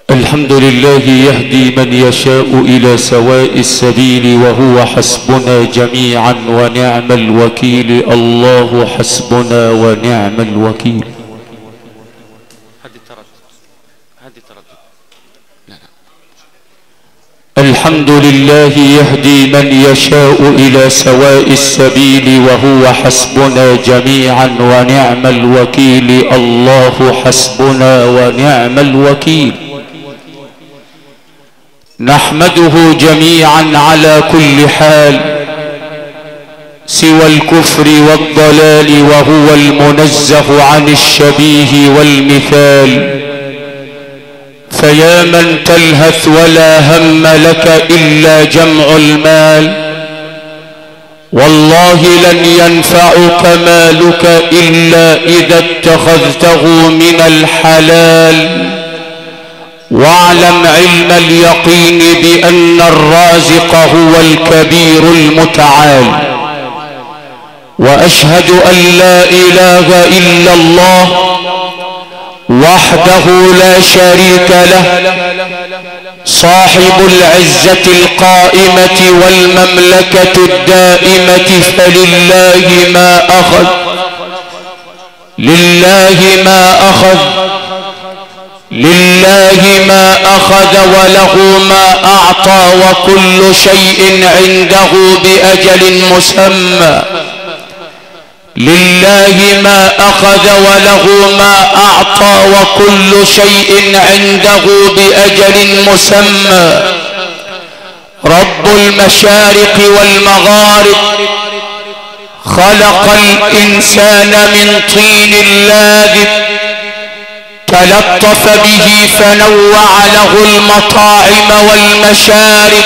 الحمد لله يهدي من يشاء إلى سواء السبيل وهو حسبنا جميعا ونعم الوكيل. الله حسبنا ونعم الوكيل. الحمد لله يهدي من يشاء إلى سواء السبيل وهو حسبنا جميعا ونعم الوكيل. الله حسبنا ونعم الوكيل. نحمده جميعا على كل حال سوى الكفر والضلال، وهو المنزه عن الشبيه والمثال. فيا من تلهث ولا هم لك إلا جمع المال، والله لن ينفعك مالك إلا إذا اتخذته من الحلال. واعلم علم اليقين بأن الرازق هو الكبير المتعال. وأشهد أن لا إله إلا الله وحده لا شريك له، صاحب العزة القائمة والمملكة الدائمة. فلله ما أخذ، لله ما أخذ، لله ما أخذ وله ما أعطى، وكل شيء عنده بأجل مسمى. لله ما أخذ وله ما أعطى، وكل شيء عنده بأجل مسمى. رب المشارق والمغارب خلق الإنسان من طين لاذب، تلطف به فنوع له المطاعم والمشارب.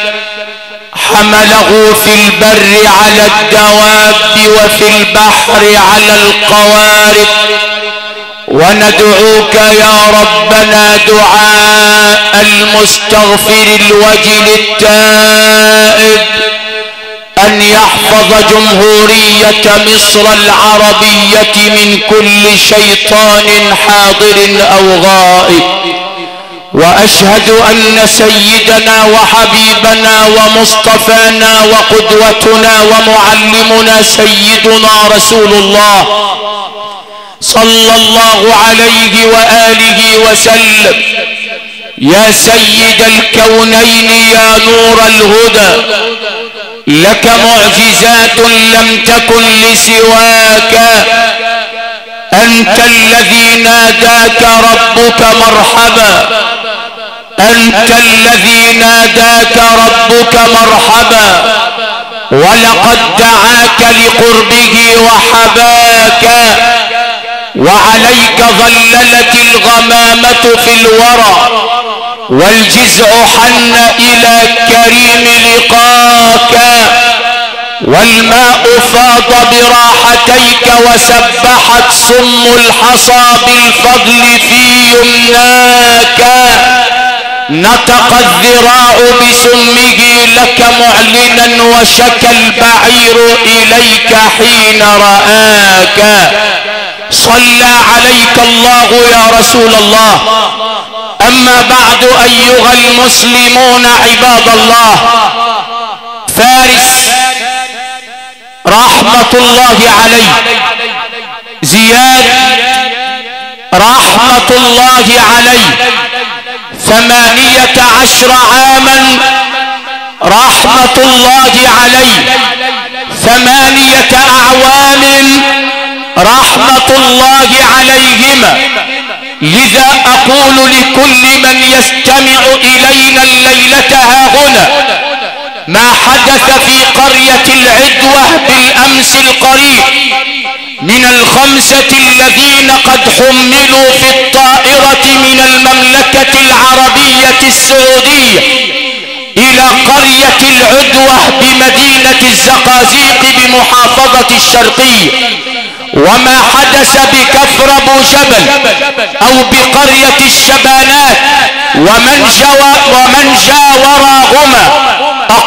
حمله في البر على الدواب وفي البحر على القوارب. وندعوك يا ربنا دعاء المستغفر الوجل التائب أن يحفظ جمهورية مصر العربية من كل شيطان حاضر أو غائب. وأشهد أن سيدنا وحبيبنا ومصطفانا وقدوتنا ومعلمنا سيدنا رسول الله صلى الله عليه وآله وسلم. يا سيد الكونين يا نور الهدى، لك معجزات لم تكن لسواك. أنت الذي ناداك ربك مرحبا، أنت الذي ناداك ربك مرحبا. ولقد دعاك لقربه وحباك. وعليك ظللت الغمامة في الورى، والجزع حن إلى كريم لقاك. والماء فاض براحتيك، وسبحت سم الحصى بالفضل في يمناك. نطق الذراع بسمه لك معلنا، وشكى البعير إليك حين رآك. صلى عليك الله يا رسول الله. أما بعد أيها المسلمون عباد الله، فارس رحمة الله عليه، زياد رحمة الله عليه، 18 عاما رحمة الله عليه، 8 أعوام رحمة الله عليهما. لذا أقول لكل من يستمع إلينا الليلة هاهنا ما حدث في قرية العدوة بالأمس القريب من ال5 الذين قد حملوا في الطائرة من المملكة العربية السعودية إلى قرية العدوة بمدينة الزقازيق بمحافظة الشرقية. وما حدث بكفر أبو جبل أو بقرية الشبانات ومن جاوراهما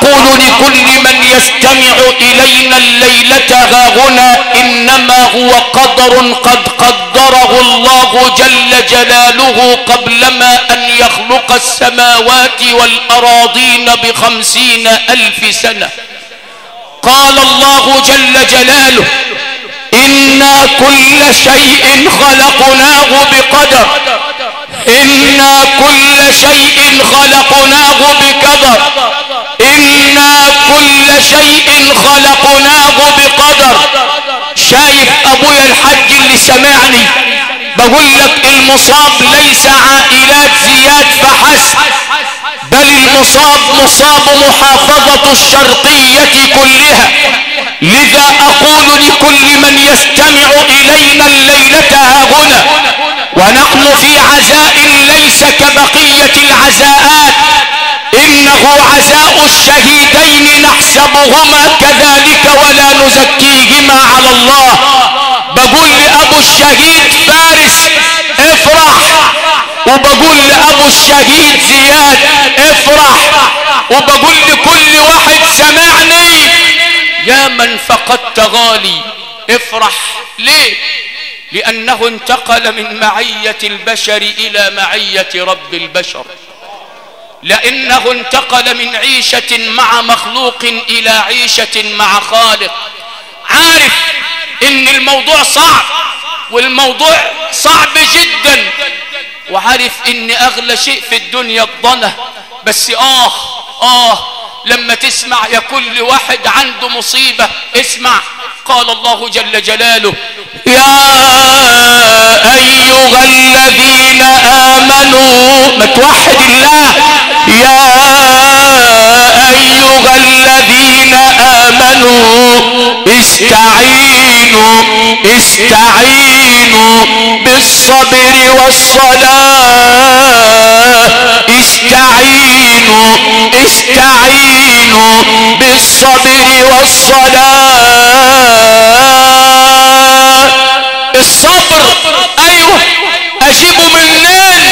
أقول لكل من يستمع إلينا الليلة هاهنا إنما هو قدر قد قدره الله جل جلاله قبلما أن يخلق السماوات والأراضين ب50,000 سنة. قال الله جل جلاله إنا كل شيء خلقناه بقدر، إنا كل شيء خلقناه بقدر، إنا كل شيء خلقناه بقدر. شايف أبويا الحج اللي سمعني؟ بقول لك المصاب ليس عائلات زياد فحسب، بل المصاب مصاب محافظة الشرقية كلها. لذا أقول لكل من يستمع إلينا الليلة هاهنا ونحن في عزاء ليس كبقية العزاءات، إنه عزاء الشهيدين نحسبهما كذلك ولا نزكيهما على الله. بقول لأبو الشهيد فارس افرح، وبقول لأبو الشهيد زياد افرح، وبقول لكل واحد سمعني يا من فقدت غالي افرح. ليه؟ لأنه انتقل من معية البشر إلى معية رب البشر، لأنه انتقل من عيشة مع مخلوق إلى عيشة مع خالق. عارف إن الموضوع صعب، والموضوع صعب جدا، وعارف إن أغلى شيء في الدنيا الضنة. بس لما تسمع يا كل واحد عنده مصيبة اسمع. قال الله جل جلاله يا أيها الذين آمنوا، ما توحد الله، يا أيها الذين آمنوا استعينوا بالصبر والصلاة، استعينوا بالصبر والصلاة. الصبر ايوه، اجيبه منين؟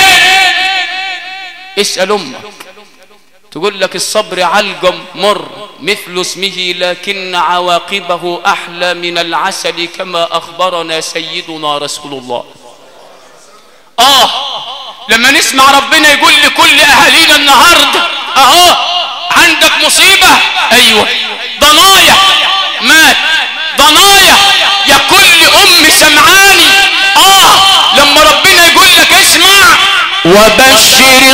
اسأل امك تقول لك الصبر علقم مر مثل اسمه لكن عواقبه احلى من العسل كما اخبرنا سيدنا رسول الله. لما نسمع ربنا يقول لكل اهالينا النهارده عندك مصيبة، ايوه ضنايا مات، ضنايا يا كل ام سمعاني. لما ربنا يقول لك اسمع وبشر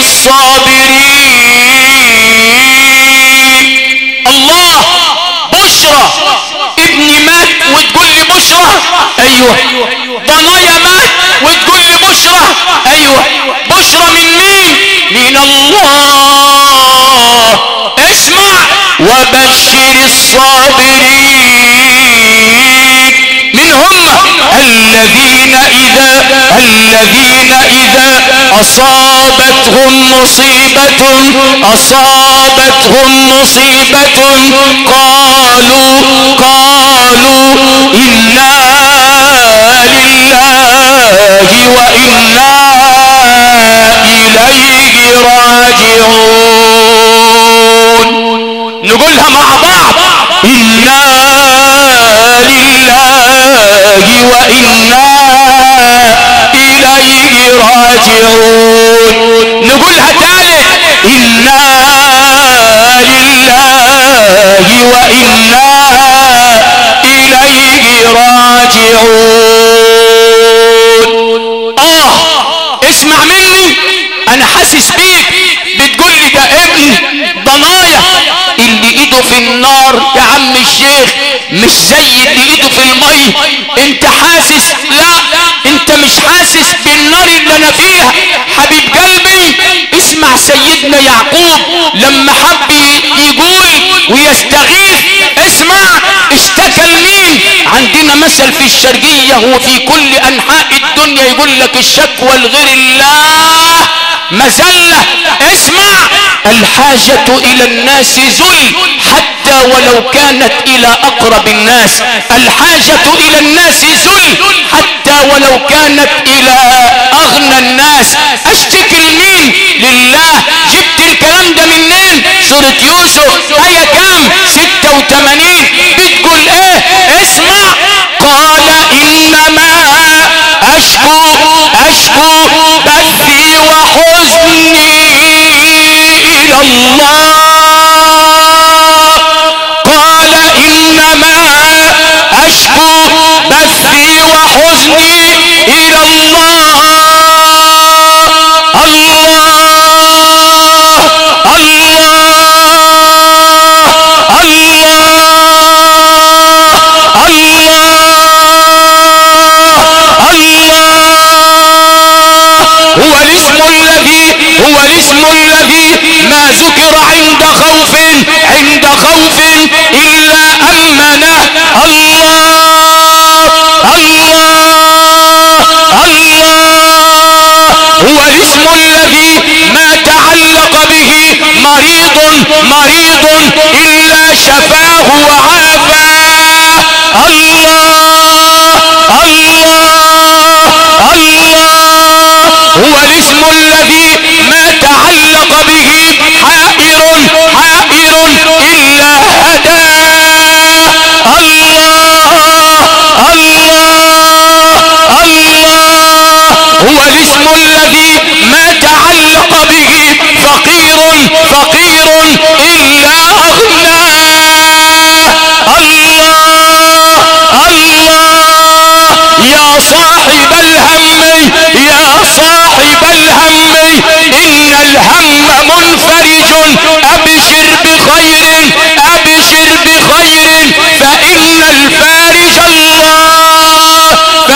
الصابرين. الله بشرى ابني مات وتقول لي بشرى، ايوه ضنايا مات وتقول لي بشرى، ايوه بشرى من مين؟ من الله. اسمع وبشر الصابرين من هم؟ الذين إذا أصابتهم مصيبة قالوا إنا لله وإنا إليه راجعون. نقولها مع بعض إنا لله وإنا إليه راجعون. نقولها ثالث إنا لله وإنا إليه راجعون. اسمع مني، أنا حاسس بيك بتقول لي ده ابني ضنايا. اللي ايده في النار يا عم الشيخ مش زي اللي ايده في المي. انت حاسس؟ لا انت مش حاسس بالنار اللي انا فيها حبيب قلبي. اسمع سيدنا يعقوب لما حب يقول ويستغيث، اسمع اشتكى لمين؟ عندنا مثل في الشرقية وفي كل انحاء الدنيا يقول لك الشكوى لغير الله مزلة. اسمع الحاجة الى الناس ذل حتى ولو كانت الى اقرب الناس. الحاجة الى الناس ذل حتى ولو كانت الى اغنى الناس. اشتكي لمين؟ لله. جبت الكلام ده منين؟ سورة يوسف آية مريض إلا شفاه وعافاه. الله الله الله هو الاسم الذي ما تعلق به حائر إلا هداه. الله الله الله هو الاسم الذي ما تعلق به فقير إلا أغناه. الله الله يا صاحب الهم إن الهم منفرج أبشر بخير فإن الفارج الله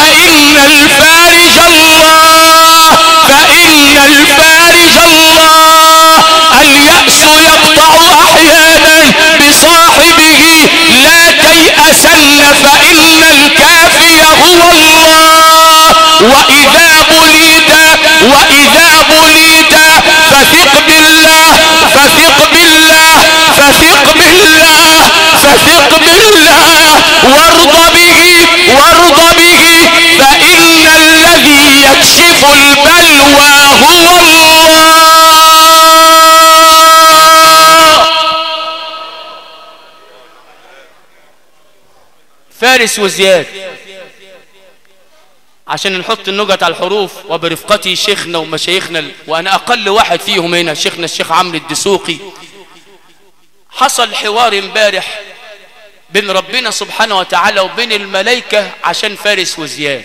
اليأس يقطع أحيانا بصاحبه لا تيأسن فإن الكافي هو الله. وإذا بليت فثق بالله وارض به فإن الذي يكشف البلوى هو الله. فارس وزياد عشان نحط النقط على الحروف وبرفقتي شيخنا ومشايخنا، وانا اقل واحد فيهم هنا شيخنا الشيخ عمرو الدسوقي. حصل حوار امبارح بين ربنا سبحانه وتعالى وبين الملائكة عشان فارس وزياد.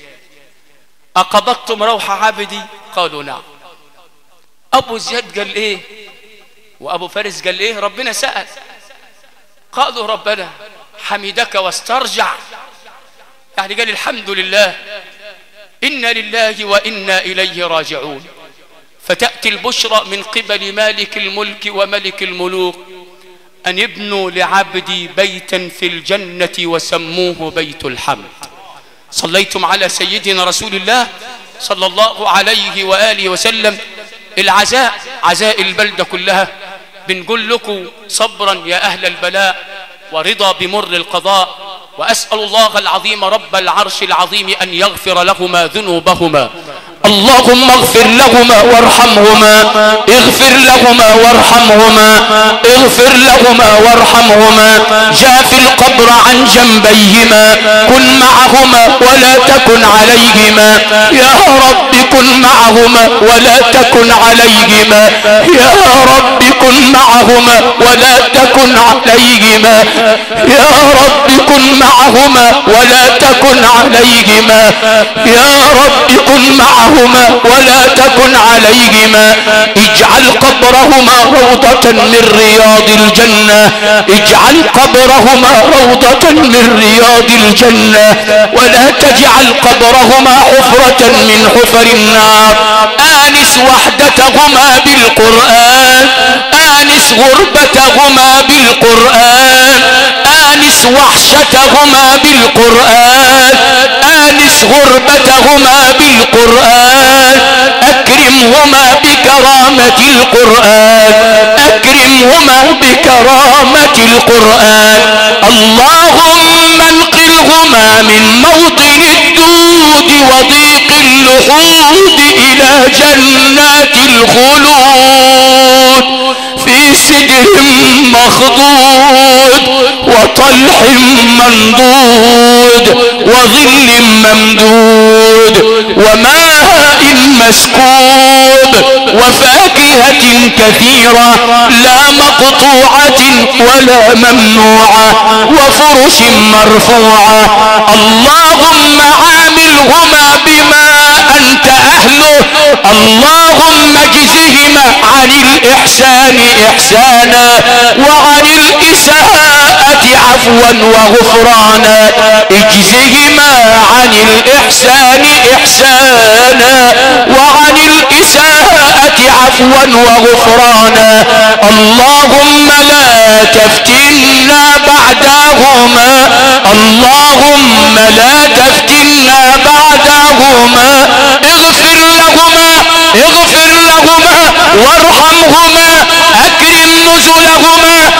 أقبضتم روح عبدي؟ قالوا نعم. أبو زياد قال إيه وأبو فارس قال إيه؟ ربنا سأل. قالوا ربنا حمدك واسترجع، يعني قال الحمد لله إنا لله وإنا إليه راجعون. فتأتي البشرى من قبل مالك الملك وملك الملوك أن يبنوا لعبدي بيتا في الجنة وسموه بيت الحمد. صليتم على سيدنا رسول الله صلى الله عليه وآله وسلم. العزاء عزاء البلدة كلها، بنقول لكم صبرا يا أهل البلاء ورضا بمر القضاء، وأسأل الله العظيم رب العرش العظيم أن يغفر لهما ذنوبهما. اللهم اغفر لهما وارحمهما، اغفر لهما وارحمهما، اغفر لهما وارحمهما. جاف القبر عن جنبيهما، كن معهما ولا تكن عليهما. يا رب كن معهما ولا تكن عليهما. يا رب كن معهما ولا تكن عليهما. يا رب كن معهما ولا تكن عليهما. يا رب كن معهما ولا تكن عليهما. اجعل قبرهما روضة من رياض الجنة، اجعل قبرهما روضة من رياض الجنة، ولا تجعل قبرهما حفرة من حفر النار. آنس وحدتهما بالقرآن، آنس غربتهما بالقرآن، آنس وحشتهما بالقرآن، آنس غربتهما بالقرآن. أكرمهما بكرامة القرآن، أكرمهما بكرامة القرآن. اللهم انقلهما من موطن الدود وضيق اللحود إلى جنات الخلود في سدر مخضود وطلح منضود وظل ممدود وماء مسكوب وفاكهة كثيرة لا مقطوعة ولا ممنوعة وفرش مرفوعة. اللهم عاملهما بما أنت أهله. اللهم اجزهما عن الإحسان إحسانا وعن الإساءة عفوا وغفرانا. اجزهما عن الإحسان إحسانا وعن الإساءة عفوا وغفرانا. اللهم لا تفتنا بعدهما، اللهم لا تفتنا بعدهما. اغفر لهما، اغفر لهما وارحمهما، اكرم نزلهما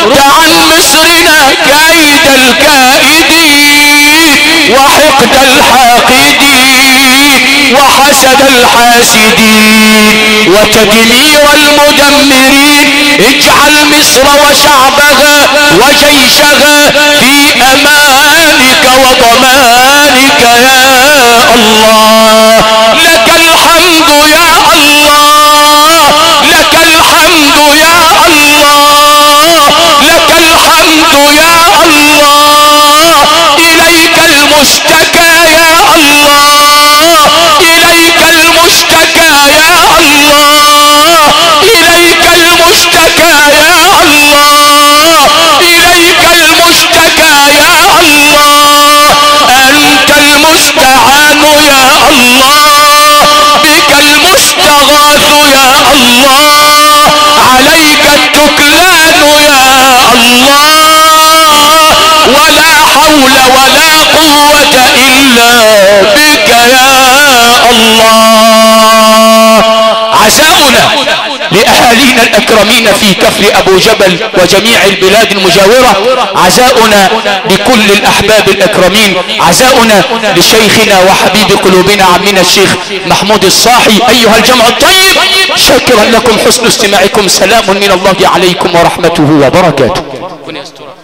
رد عن مصرنا كيد الكائدين وحقد الحاقدين وحسد الحاسدين وتدمير المدمرين. اجعل مصر وشعبها وجيشها في امانك وضمانك يا الله. لك الحمد يا الله، لك الحمد يا الله، لك الحمد يا الله. اليك المشتكى يا الله، اليك المشتكى يا الله، اليك المشتكى يا الله، اليك المشتكى يا الله. انت المستعان يا الله، بك المستغاث يا الله، عليك التكلان يا الله. ولا حول ولا قوة الا بك يا الله. عزاؤنا لأهالينا الأكرمين في كفر أبو جبل وجميع البلاد المجاورة، عزاؤنا لكل الأحباب الأكرمين، عزاؤنا لشيخنا وحبيب قلوبنا عمنا الشيخ محمود الصاحي. أيها الجمع الطيب، شكرا لكم حسن استماعكم. سلام من الله عليكم ورحمته وبركاته.